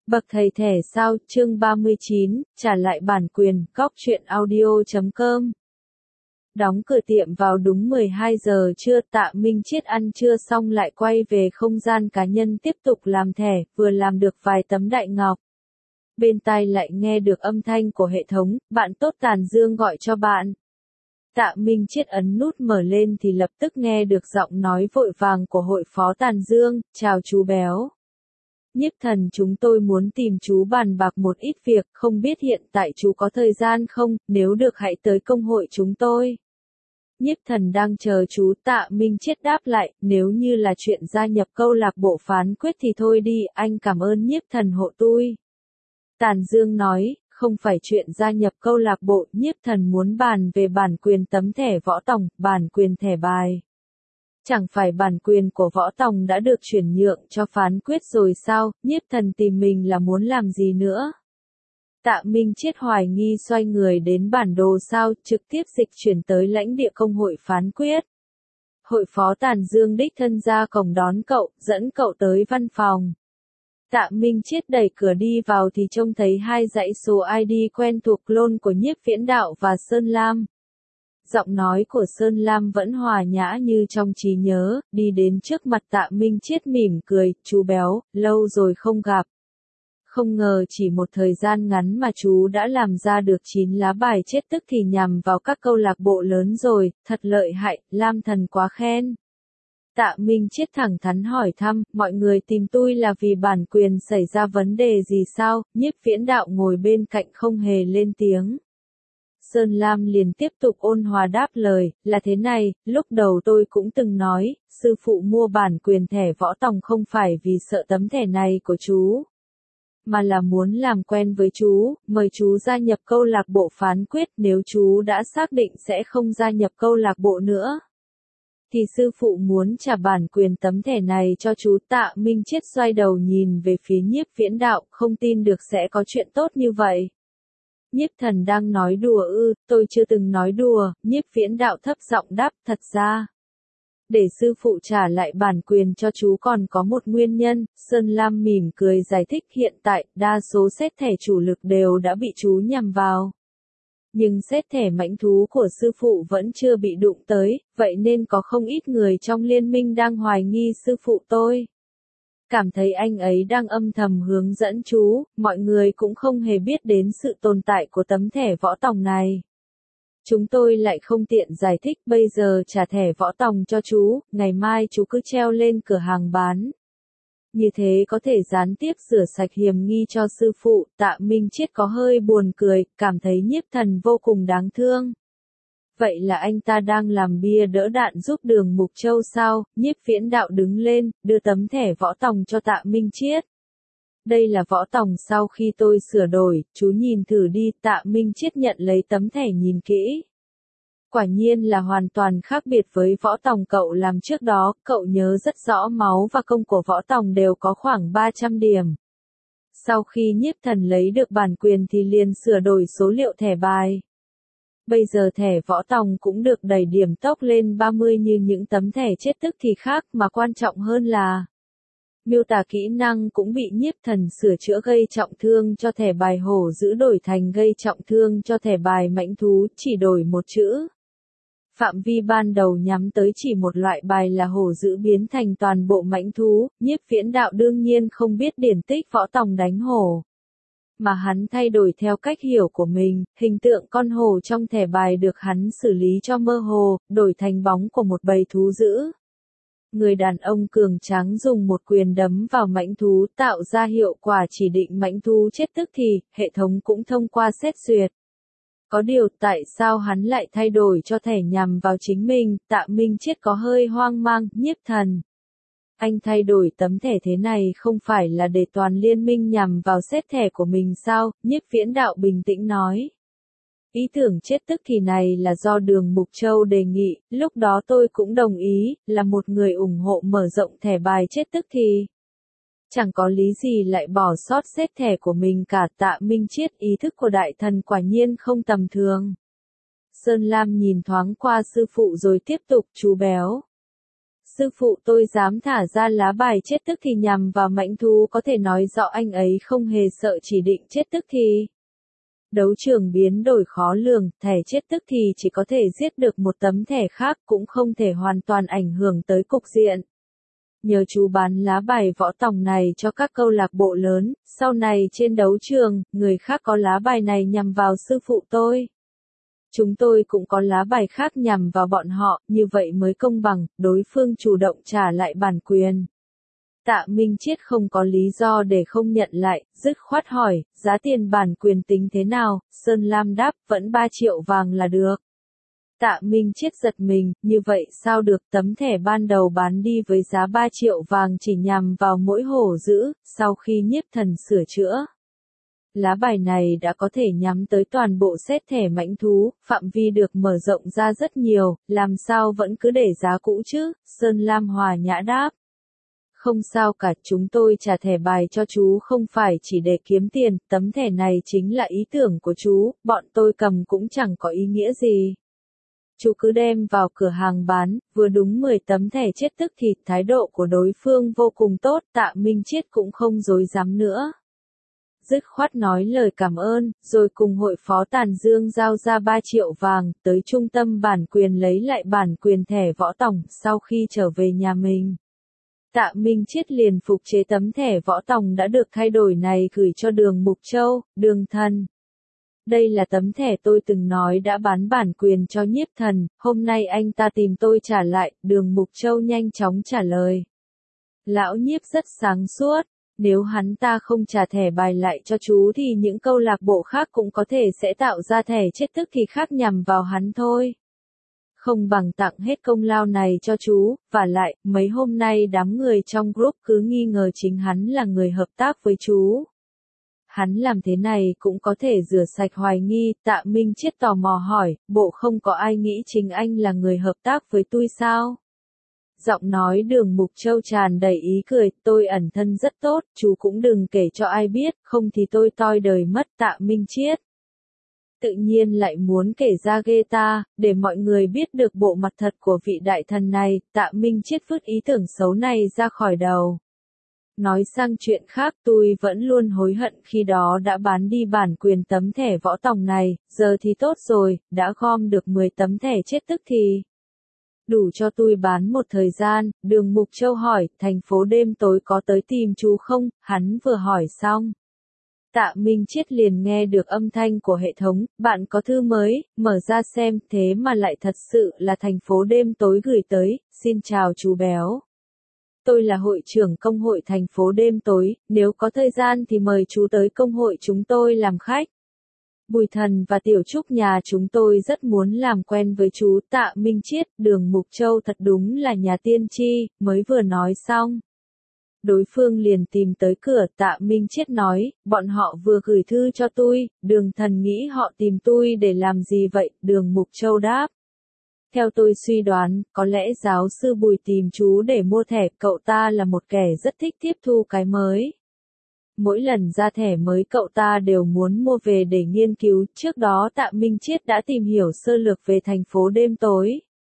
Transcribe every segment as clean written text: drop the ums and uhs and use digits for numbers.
Bậc thầy thẻ sao, chương 39, trả lại bản quyền, góc truyện audio.com. Đóng cửa tiệm vào đúng 12 giờ trưa, Tạ Minh Chiết ăn trưa xong lại quay về không gian cá nhân tiếp tục làm thẻ, vừa làm được vài tấm đại ngọc. Bên tai lại nghe được âm thanh của hệ thống, bạn tốt Tàn Dương gọi cho bạn. Tạ Minh Chiết ấn nút mở lên thì lập tức nghe được giọng nói vội vàng của hội phó Tàn Dương, chào chú Béo. Nhiếp thần chúng tôi muốn tìm chú bàn bạc một ít việc, không biết hiện tại chú có thời gian không, nếu được hãy tới công hội chúng tôi. Nhiếp thần đang chờ chú. Tạ Minh Chiết đáp lại, nếu như là chuyện gia nhập câu lạc bộ phán quyết thì thôi đi, anh cảm ơn nhiếp thần hộ tôi. Tàn Dương nói, không phải chuyện gia nhập câu lạc bộ, nhiếp thần muốn bàn về bản quyền tấm thẻ võ tòng, bản quyền thẻ bài. Chẳng phải bản quyền của võ tòng đã được chuyển nhượng cho phán quyết rồi sao, nhiếp thần tìm mình là muốn làm gì nữa. Tạ Minh Chiết hoài nghi xoay người đến bản đồ sao, trực tiếp dịch chuyển tới lãnh địa công hội phán quyết. Hội phó Tàn Dương đích thân ra cổng đón cậu, dẫn cậu tới văn phòng. Tạ Minh Chiết đẩy cửa đi vào thì trông thấy hai dãy số ID quen thuộc clone của Nhiếp Viễn Đạo và Sơn Lam. Giọng nói của Sơn Lam vẫn hòa nhã như trong trí nhớ, đi đến trước mặt Tạ Minh Chiết mỉm cười, chú Béo, lâu rồi không gặp. Không ngờ chỉ một thời gian ngắn mà chú đã làm ra được 9 lá bài chết tức thì nhằm vào các câu lạc bộ lớn rồi, thật lợi hại, Lam thần quá khen. Tạ Minh Chiết thẳng thắn hỏi thăm, mọi người tìm tôi là vì bản quyền xảy ra vấn đề gì sao, Nhiếp Viễn Đạo ngồi bên cạnh không hề lên tiếng. Sơn Lam liền tiếp tục ôn hòa đáp lời, là thế này, lúc đầu tôi cũng từng nói, sư phụ mua bản quyền thẻ võ tòng không phải vì sợ tấm thẻ này của chú, mà là muốn làm quen với chú, mời chú gia nhập câu lạc bộ phán quyết, nếu chú đã xác định sẽ không gia nhập câu lạc bộ nữa. Thì sư phụ muốn trả bản quyền tấm thẻ này cho chú. Tạ Minh Chiết xoay đầu nhìn về phía Nhiếp Viễn Đạo, không tin được sẽ có chuyện tốt như vậy. Nhiếp thần đang nói đùa ư, tôi chưa từng nói đùa, Nhiếp Viễn Đạo thấp giọng đáp, thật ra. Để sư phụ trả lại bản quyền cho chú còn có một nguyên nhân, Sơn Lam mỉm cười giải thích hiện tại, đa số set thẻ chủ lực đều đã bị chú nhằm vào. Nhưng set thẻ mãnh thú của sư phụ vẫn chưa bị đụng tới, vậy nên có không ít người trong liên minh đang hoài nghi sư phụ tôi. Cảm thấy anh ấy đang âm thầm hướng dẫn chú, mọi người cũng không hề biết đến sự tồn tại của tấm thẻ võ tòng này. Chúng tôi lại không tiện giải thích, bây giờ trả thẻ võ tòng cho chú, ngày mai chú cứ treo lên cửa hàng bán. Như thế có thể gián tiếp rửa sạch hiểm nghi cho sư phụ. Tạ Minh Chiết có hơi buồn cười, cảm thấy nhiếp thần vô cùng đáng thương. Vậy là anh ta đang làm bia đỡ đạn giúp Đường Mục Châu sao? Nhiếp Viễn Đạo đứng lên, đưa tấm thẻ võ tòng cho Tạ Minh Chiết. Đây là võ tòng sau khi tôi sửa đổi, chú nhìn thử đi. Tạ Minh Chiết nhận lấy tấm thẻ nhìn kỹ. Quả nhiên là hoàn toàn khác biệt với võ tòng cậu làm trước đó, cậu nhớ rất rõ máu và công của võ tòng đều có khoảng 300 điểm. Sau khi nhiếp thần lấy được bản quyền thì liền sửa đổi số liệu thẻ bài. Bây giờ thẻ võ tòng cũng được đẩy điểm tốc lên 30 như những tấm thẻ chết tức thì khác, mà quan trọng hơn là miêu tả kỹ năng cũng bị nhiếp thần sửa chữa, gây trọng thương cho thẻ bài hổ dữ đổi thành gây trọng thương cho thẻ bài mãnh thú, chỉ đổi một chữ. Phạm vi ban đầu nhắm tới chỉ một loại bài là hổ dữ biến thành toàn bộ mãnh thú, Nhiếp Viễn Đạo đương nhiên không biết điển tích võ tòng đánh hổ. Mà hắn thay đổi theo cách hiểu của mình, hình tượng con hổ trong thẻ bài được hắn xử lý cho mơ hồ, đổi thành bóng của một bầy thú dữ. Người đàn ông cường tráng dùng một quyền đấm vào mãnh thú tạo ra hiệu quả chỉ định mãnh thú chết tức thì, hệ thống cũng thông qua xét duyệt. Có điều tại sao hắn lại thay đổi cho thẻ nhằm vào chính mình, Tạ Minh Chiết có hơi hoang mang, nhiếp thần. Anh thay đổi tấm thẻ thế này không phải là để toàn liên minh nhằm vào set thẻ của mình sao, Nhiếp Viễn Đạo bình tĩnh nói. Ý tưởng chết tức thì này là do Đường Mục Châu đề nghị, lúc đó tôi cũng đồng ý, là một người ủng hộ mở rộng thẻ bài chết tức thì. Chẳng có lý gì lại bỏ sót set thẻ của mình cả. Tạ Minh Chiết, ý thức của đại thần quả nhiên không tầm thường. Sơn Lam nhìn thoáng qua sư phụ rồi tiếp tục, chú Béo. sư phụ tôi dám thả ra lá bài chết tức thì nhằm vào mãnh thú có thể nói rõ anh ấy không hề sợ chỉ định chết tức thì. Đấu trường biến đổi khó lường, thẻ chết tức thì chỉ có thể giết được một tấm thẻ khác cũng không thể hoàn toàn ảnh hưởng tới cục diện. Nhờ chú bán lá bài võ tòng này cho các câu lạc bộ lớn, sau này trên đấu trường, người khác có lá bài này nhằm vào sư phụ tôi. Chúng tôi cũng có lá bài khác nhằm vào bọn họ, như vậy mới công bằng, đối phương chủ động trả lại bản quyền. Tạ Minh Chiết không có lý do để không nhận lại, dứt khoát hỏi, giá tiền bản quyền tính thế nào, Sơn Lam đáp, vẫn 3 triệu vàng là được. Tạ Minh Chiết giật mình, như vậy sao được, tấm thẻ ban đầu bán đi với giá 3 triệu vàng chỉ nhằm vào mỗi hổ dữ, sau khi Nhiếp Thần sửa chữa. Lá bài này đã có thể nhắm tới toàn bộ set thẻ mãnh thú, phạm vi được mở rộng ra rất nhiều, làm sao vẫn cứ để giá cũ chứ, Sơn Lam hòa nhã đáp. Không sao cả, chúng tôi trả thẻ bài cho chú không phải chỉ để kiếm tiền, tấm thẻ này chính là ý tưởng của chú, bọn tôi cầm cũng chẳng có ý nghĩa gì. Chú cứ đem vào cửa hàng bán, vừa đúng 10 tấm thẻ chết tức thì thái độ của đối phương vô cùng tốt, Tạ Minh Chiết cũng không dối dám nữa. Dứt khoát nói lời cảm ơn, rồi cùng hội phó Tàn Dương giao ra 3 triệu vàng, tới trung tâm bản quyền lấy lại bản quyền thẻ võ tòng, sau khi trở về nhà mình. Tạ Minh Chiết liền phục chế tấm thẻ võ tòng đã được thay đổi này gửi cho Đường Mục Châu, Đường Thần. Đây là tấm thẻ tôi từng nói đã bán bản quyền cho Nhiếp Thần, hôm nay anh ta tìm tôi trả lại, Đường Mục Châu nhanh chóng trả lời. Lão Nhiếp rất sáng suốt, nếu hắn ta không trả thẻ bài lại cho chú thì những câu lạc bộ khác cũng có thể sẽ tạo ra thẻ chết tức thì khác nhằm vào hắn thôi. Không bằng tặng hết công lao này cho chú, và lại, mấy hôm nay đám người trong group cứ nghi ngờ chính hắn là người hợp tác với chú. Hắn làm thế này cũng có thể rửa sạch hoài nghi, Tạ Minh Chiết tò mò hỏi, bộ không có ai nghĩ chính anh là người hợp tác với tôi sao? Giọng nói Đường Mục Châu tràn đầy ý cười, tôi ẩn thân rất tốt, chú cũng đừng kể cho ai biết, không thì tôi toi đời mất. Tạ Minh Chiết tự nhiên lại muốn kể ra ghê ta, để mọi người biết được bộ mặt thật của vị đại thần này, Tạ Minh Chiết vứt ý tưởng xấu này ra khỏi đầu. Nói sang chuyện khác, tôi vẫn luôn hối hận khi đó đã bán đi bản quyền tấm thẻ võ tòng này, giờ thì tốt rồi, đã gom được 10 tấm thẻ chết tức thì. Đủ cho tôi bán một thời gian, Đường Mục Châu hỏi, thành phố đêm tối có tới tìm chú không, hắn vừa hỏi xong. Tạ Minh Chiết liền nghe được âm thanh của hệ thống, bạn có thư mới, mở ra xem, thế mà lại thật sự là thành phố đêm tối gửi tới, xin chào chú béo. Tôi là hội trưởng công hội thành phố đêm tối, nếu có thời gian thì mời chú tới công hội chúng tôi làm khách. Bùi Thần và Tiểu Trúc nhà chúng tôi rất muốn làm quen với chú. Tạ Minh Chiết, Đường Mục Châu thật đúng là nhà tiên tri, mới vừa nói xong. Đối phương liền tìm tới cửa, Tạ Minh Chiết nói, bọn họ vừa gửi thư cho tôi, Đường Thần nghĩ họ tìm tôi để làm gì vậy, Đường Mục Châu đáp. Theo tôi suy đoán, có lẽ giáo sư Bùi tìm chú để mua thẻ, cậu ta là một kẻ rất thích tiếp thu cái mới. Mỗi lần ra thẻ mới cậu ta đều muốn mua về để nghiên cứu, trước đó Tạ Minh Chiết đã tìm hiểu sơ lược về thành phố đêm tối.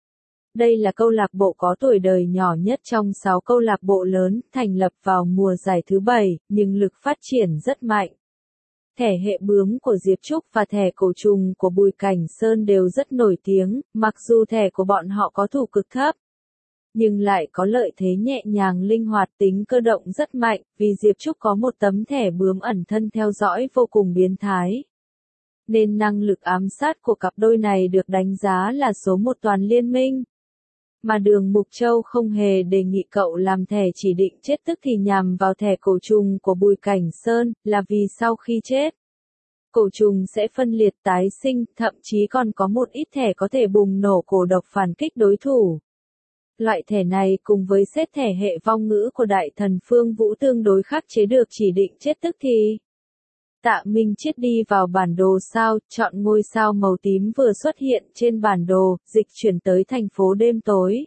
Đây là câu lạc bộ có tuổi đời nhỏ nhất trong 6 câu lạc bộ lớn, thành lập vào mùa giải thứ 7, nhưng lực phát triển rất mạnh. Thẻ hệ bướm của Diệp Trúc và thẻ cổ trùng của Bùi Cảnh Sơn đều rất nổi tiếng, mặc dù thẻ của bọn họ có thủ cực thấp, nhưng lại có lợi thế nhẹ nhàng linh hoạt, tính cơ động rất mạnh, vì Diệp Trúc có một tấm thẻ bướm ẩn thân theo dõi vô cùng biến thái. Nên năng lực ám sát của cặp đôi này được đánh giá là số 1 toàn liên minh. Mà Đường Mục Châu không hề đề nghị cậu làm thẻ chỉ định chết tức thì nhằm vào thẻ cổ trùng của Bùi Cảnh Sơn, là vì sau khi chết, cổ trùng sẽ phân liệt tái sinh, thậm chí còn có một ít thẻ có thể bùng nổ cổ độc phản kích đối thủ. Loại thẻ này cùng với set thẻ hệ vong ngữ của đại thần Phương Vũ tương đối khắc chế được chỉ định chết tức thì. Tạ Minh Chiết đi vào bản đồ sao, chọn ngôi sao màu tím vừa xuất hiện trên bản đồ, dịch chuyển tới thành phố đêm tối.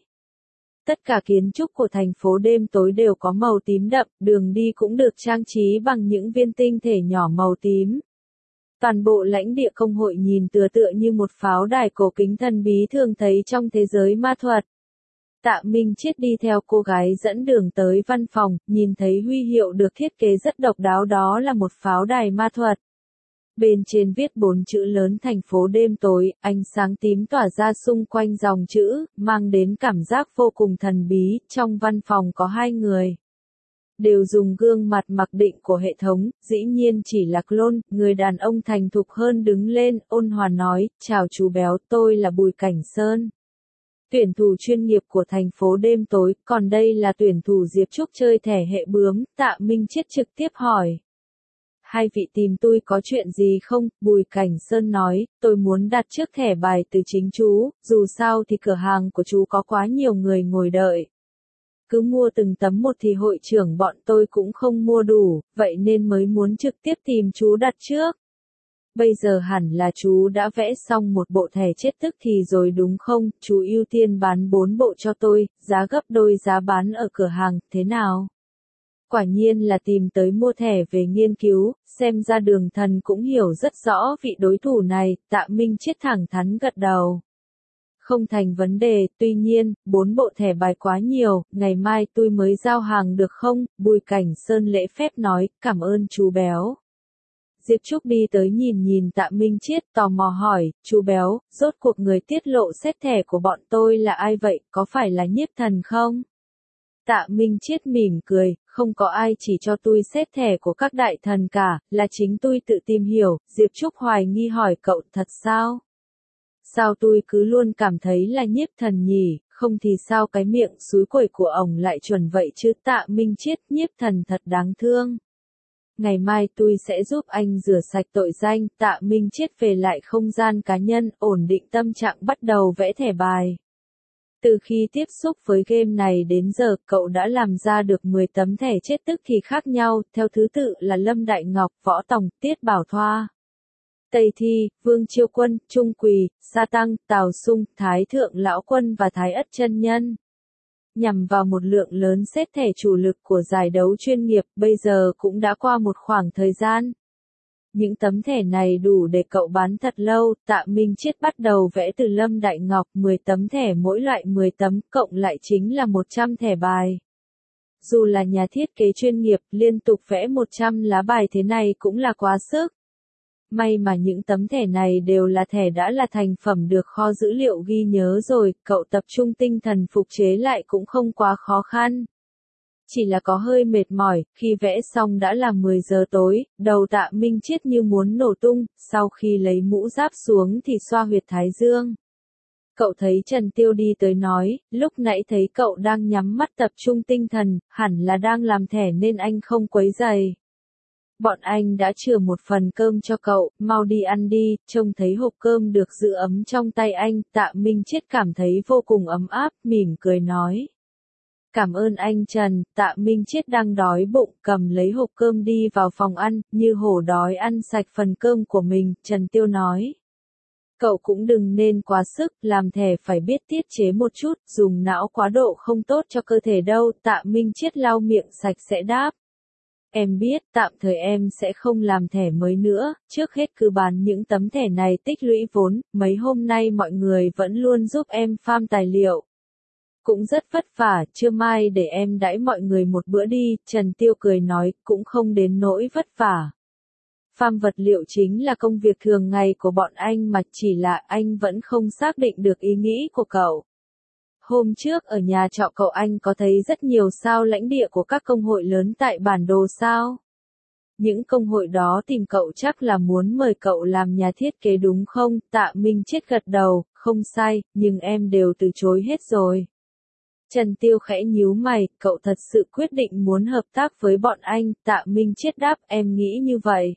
Tất cả kiến trúc của thành phố đêm tối đều có màu tím đậm, đường đi cũng được trang trí bằng những viên tinh thể nhỏ màu tím. Toàn bộ lãnh địa công hội nhìn tựa như một pháo đài cổ kính thần bí thường thấy trong thế giới ma thuật. Tạ Minh Chiết đi theo cô gái dẫn đường tới văn phòng, nhìn thấy huy hiệu được thiết kế rất độc đáo, đó là một pháo đài ma thuật. Bên trên viết 4 chữ lớn thành phố đêm tối, ánh sáng tím tỏa ra xung quanh dòng chữ, mang đến cảm giác vô cùng thần bí. Trong văn phòng có 2 người. Đều dùng gương mặt mặc định của hệ thống, dĩ nhiên chỉ là clone. Người đàn ông thành thục hơn đứng lên, ôn hòa nói, chào chú Béo, tôi là Bùi Cảnh Sơn. Tuyển thủ chuyên nghiệp của thành phố đêm tối, còn đây là tuyển thủ Diệp Trúc chơi thẻ hệ bướm. Tạ Minh Chiết trực tiếp hỏi. Hai vị tìm tôi có chuyện gì không? Bùi Cảnh Sơn nói, tôi muốn đặt trước thẻ bài từ chính chú, dù sao thì cửa hàng của chú có quá nhiều người ngồi đợi. Cứ mua từng tấm một thì hội trưởng bọn tôi cũng không mua đủ, vậy nên mới muốn trực tiếp tìm chú đặt trước. Bây giờ hẳn là chú đã vẽ xong một bộ thẻ chết tức thì rồi đúng không? Chú ưu tiên bán 4 bộ cho tôi, giá gấp đôi giá bán ở cửa hàng, thế nào? Quả nhiên là tìm tới mua thẻ về nghiên cứu, xem ra Đường Thần cũng hiểu rất rõ vị đối thủ này. Tạ Minh Chiết thẳng thắn gật đầu. Không thành vấn đề, tuy nhiên, 4 bộ thẻ bài quá nhiều, ngày mai tôi mới giao hàng được không? Bùi Cảnh Sơn lễ phép nói, cảm ơn chú Béo. Diệp Trúc đi tới nhìn Tạ Minh Chiết, tò mò hỏi, chú Béo, rốt cuộc người tiết lộ xét thẻ của bọn tôi là ai vậy, có phải là Nhiếp Thần không? Tạ Minh Chiết mỉm cười, không có ai chỉ cho tôi xét thẻ của các đại thần cả, là chính tôi tự tìm hiểu. Diệp Trúc hoài nghi hỏi cậu, thật sao? Sao tôi cứ luôn cảm thấy là Nhiếp Thần nhỉ, không thì sao cái miệng xúi quẩy của ổng lại chuẩn vậy chứ? Tạ Minh Chiết, Nhiếp Thần thật đáng thương. Ngày mai tôi sẽ giúp anh rửa sạch tội danh. Tạ Minh Chiết về lại không gian cá nhân, ổn định tâm trạng bắt đầu vẽ thẻ bài. Từ khi tiếp xúc với game này đến giờ, cậu đã làm ra được 10 tấm thẻ chết tức thì khác nhau, theo thứ tự là Lâm Đại Ngọc, Võ Tòng, Tiết Bảo Thoa, Tây Thi, Vương Chiêu Quân, Trung Quỳ, Sa Tăng, Tào Sung, Thái Thượng Lão Quân và Thái Ất Chân Nhân. Nhằm vào một lượng lớn set thẻ chủ lực của giải đấu chuyên nghiệp, bây giờ cũng đã qua một khoảng thời gian. Những tấm thẻ này đủ để cậu bán thật lâu. Tạ Minh Chiết bắt đầu vẽ từ Lâm Đại Ngọc, 10 tấm thẻ mỗi loại 10 tấm, cộng lại chính là 100 thẻ bài. Dù là nhà thiết kế chuyên nghiệp, liên tục vẽ 100 lá bài thế này cũng là quá sức. May mà những tấm thẻ này đều là thẻ đã là thành phẩm được kho dữ liệu ghi nhớ rồi, cậu tập trung tinh thần phục chế lại cũng không quá khó khăn. Chỉ là có hơi mệt mỏi, khi vẽ xong đã là 10 giờ tối, đầu Tạ Minh Chiết như muốn nổ tung, sau khi lấy mũ giáp xuống thì xoa huyệt thái dương. Cậu thấy Trần Tiêu đi tới nói, lúc nãy thấy cậu đang nhắm mắt tập trung tinh thần, hẳn là đang làm thẻ nên anh không quấy rầy. Bọn anh đã chừa một phần cơm cho cậu, mau đi ăn đi. Trông thấy hộp cơm được giữ ấm trong tay anh, Tạ Minh Chiết cảm thấy vô cùng ấm áp, mỉm cười nói. Cảm ơn anh Trần. Tạ Minh Chiết đang đói bụng, cầm lấy hộp cơm đi vào phòng ăn, như hổ đói ăn sạch phần cơm của mình. Trần Tiêu nói. Cậu cũng đừng nên quá sức, làm thẻ phải biết tiết chế một chút, dùng não quá độ không tốt cho cơ thể đâu. Tạ Minh Chiết lau miệng sạch sẽ đáp. Em biết, tạm thời em sẽ không làm thẻ mới nữa, trước hết cứ bán những tấm thẻ này tích lũy vốn, mấy hôm nay mọi người vẫn luôn giúp em farm tài liệu. Cũng rất vất vả, trưa mai để em đãi mọi người một bữa đi. Trần Tiêu cười nói, cũng không đến nỗi vất vả. Farm vật liệu chính là công việc thường ngày của bọn anh mà, chỉ là anh vẫn không xác định được ý nghĩ của cậu. Hôm trước ở nhà trọ cậu anh có thấy rất nhiều sao lãnh địa của các công hội lớn tại bản đồ sao? Những công hội đó tìm cậu chắc là muốn mời cậu làm nhà thiết kế đúng không? Tạ Minh Chiết gật đầu, không sai, nhưng em đều từ chối hết rồi. Trần Tiêu khẽ nhíu mày, cậu thật sự quyết định muốn hợp tác với bọn anh. Tạ Minh Chiết đáp, em nghĩ như vậy.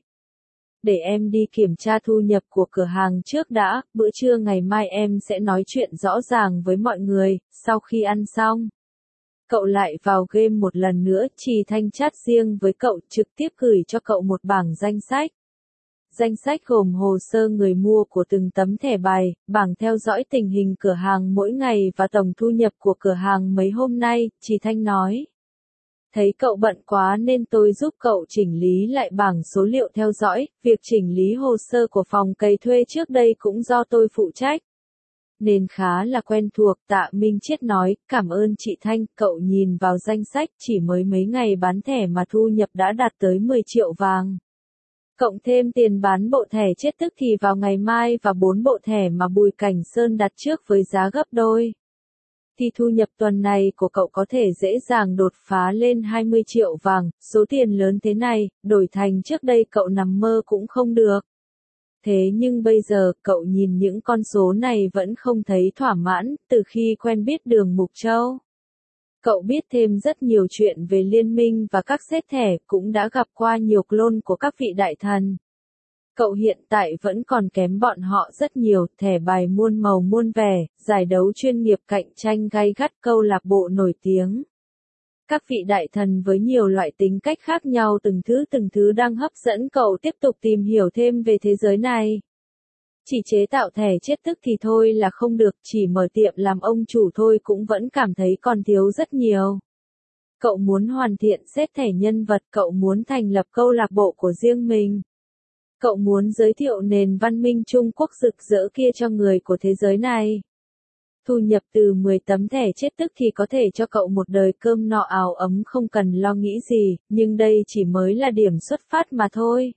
Để em đi kiểm tra thu nhập của cửa hàng trước đã, bữa trưa ngày mai em sẽ nói chuyện rõ ràng với mọi người. Sau khi ăn xong, cậu lại vào game một lần nữa. Trì Thanh chat riêng với cậu, trực tiếp gửi cho cậu một bảng danh sách. Danh sách gồm hồ sơ người mua của từng tấm thẻ bài, bảng theo dõi tình hình cửa hàng mỗi ngày và tổng thu nhập của cửa hàng mấy hôm nay. Trì Thanh nói. Thấy cậu bận quá nên tôi giúp cậu chỉnh lý lại bảng số liệu theo dõi, việc chỉnh lý hồ sơ của phòng cày thuê trước đây cũng do tôi phụ trách. Nên khá là quen thuộc, Tạ Minh Chiết nói, cảm ơn chị Thanh, cậu nhìn vào danh sách, chỉ mới mấy ngày bán thẻ mà thu nhập đã đạt tới 10 triệu vàng. Cộng thêm tiền bán bộ thẻ chết tức thì vào ngày mai và 4 bộ thẻ mà Bùi Cảnh Sơn đặt trước với giá gấp đôi. Thì thu nhập tuần này của cậu có thể dễ dàng đột phá lên 20 triệu vàng, số tiền lớn thế này, đổi thành trước đây cậu nằm mơ cũng không được. Thế nhưng bây giờ, cậu nhìn những con số này vẫn không thấy thỏa mãn, từ khi quen biết Đường Mục Châu. Cậu biết thêm rất nhiều chuyện về liên minh và các set thẻ, cũng đã gặp qua nhiều clone của các vị đại thần. Cậu hiện tại vẫn còn kém bọn họ rất nhiều, thẻ bài muôn màu muôn vẻ, giải đấu chuyên nghiệp cạnh tranh gay gắt, câu lạc bộ nổi tiếng. Các vị đại thần với nhiều loại tính cách khác nhau từng thứ đang hấp dẫn cậu tiếp tục tìm hiểu thêm về thế giới này. Chỉ chế tạo thẻ chết tức thì thôi là không được, chỉ mở tiệm làm ông chủ thôi cũng vẫn cảm thấy còn thiếu rất nhiều. Cậu muốn hoàn thiện set thẻ nhân vật, cậu muốn thành lập câu lạc bộ của riêng mình. Cậu muốn giới thiệu nền văn minh Trung Quốc rực rỡ kia cho người của thế giới này. Thu nhập từ 10 tấm thẻ chết tức thì có thể cho cậu một đời cơm no áo ấm không cần lo nghĩ gì, nhưng đây chỉ mới là điểm xuất phát mà thôi.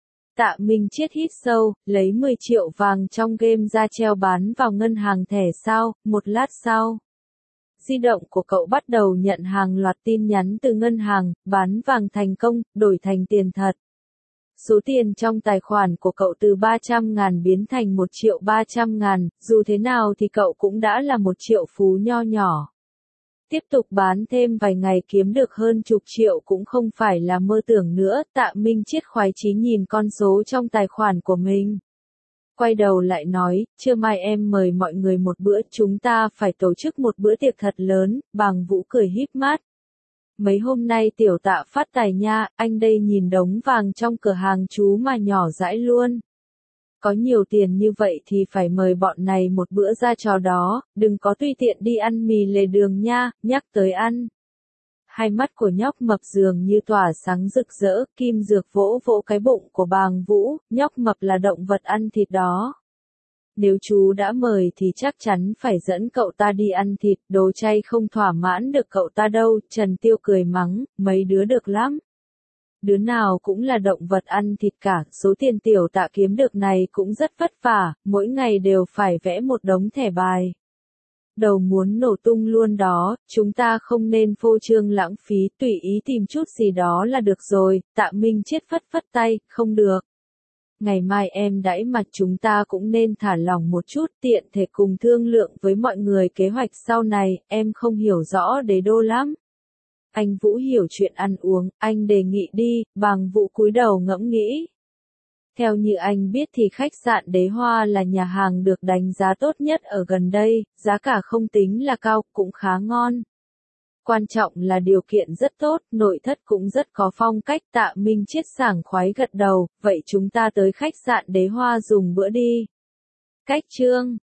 Tạ Minh Chiết hít sâu, lấy 10 triệu vàng trong game ra treo bán vào ngân hàng thẻ sao, một lát sau. Di động của cậu bắt đầu nhận hàng loạt tin nhắn từ ngân hàng, bán vàng thành công, đổi thành tiền thật. Số tiền trong tài khoản của cậu từ 300.000 biến thành 1.300.000, dù thế nào thì cậu cũng đã là một triệu phú nho nhỏ. Tiếp tục bán thêm vài ngày kiếm được hơn chục triệu cũng không phải là mơ tưởng nữa, Tạ Minh Chiết khoái chí nhìn con số trong tài khoản của mình. Quay đầu lại nói, trưa mai em mời mọi người một bữa, chúng ta phải tổ chức một bữa tiệc thật lớn, Bàng Vũ cười híp mắt. Mấy hôm nay tiểu Tạ phát tài nha, anh đây nhìn đống vàng trong cửa hàng chú mà nhỏ dãi luôn. Có nhiều tiền như vậy thì phải mời bọn này một bữa ra trò đó, đừng có tùy tiện đi ăn mì lề đường nha, nhắc tới ăn. Hai mắt của nhóc mập dường như tỏa sáng rực rỡ, Kim Dược vỗ vỗ cái bụng của Bàng Vũ, nhóc mập là động vật ăn thịt đó. Nếu chú đã mời thì chắc chắn phải dẫn cậu ta đi ăn thịt, đồ chay không thỏa mãn được cậu ta đâu, Trần Tiêu cười mắng, mấy đứa được lắm. Đứa nào cũng là động vật ăn thịt cả, số tiền tiểu Tạ kiếm được này cũng rất vất vả, mỗi ngày đều phải vẽ một đống thẻ bài. Đầu muốn nổ tung luôn đó, chúng ta không nên phô trương lãng phí, tùy ý tìm chút gì đó là được rồi, Tạ Minh Chiết phất phất tay, không được. Ngày mai em đãi mặt chúng ta cũng nên thả lỏng một chút, tiện thể cùng thương lượng với mọi người kế hoạch sau này, em không hiểu rõ Đế Đô lắm. Anh Vũ hiểu chuyện ăn uống, anh đề nghị đi, Bàng Vũ cúi đầu ngẫm nghĩ. Theo như anh biết thì khách sạn Đế Hoa là nhà hàng được đánh giá tốt nhất ở gần đây, giá cả không tính là cao, cũng khá ngon. Quan trọng là điều kiện rất tốt, nội thất cũng rất có phong cách. Tạ Minh Chiết sảng khoái gật đầu, vậy chúng ta tới khách sạn Đế Hoa dùng bữa đi. Cách chương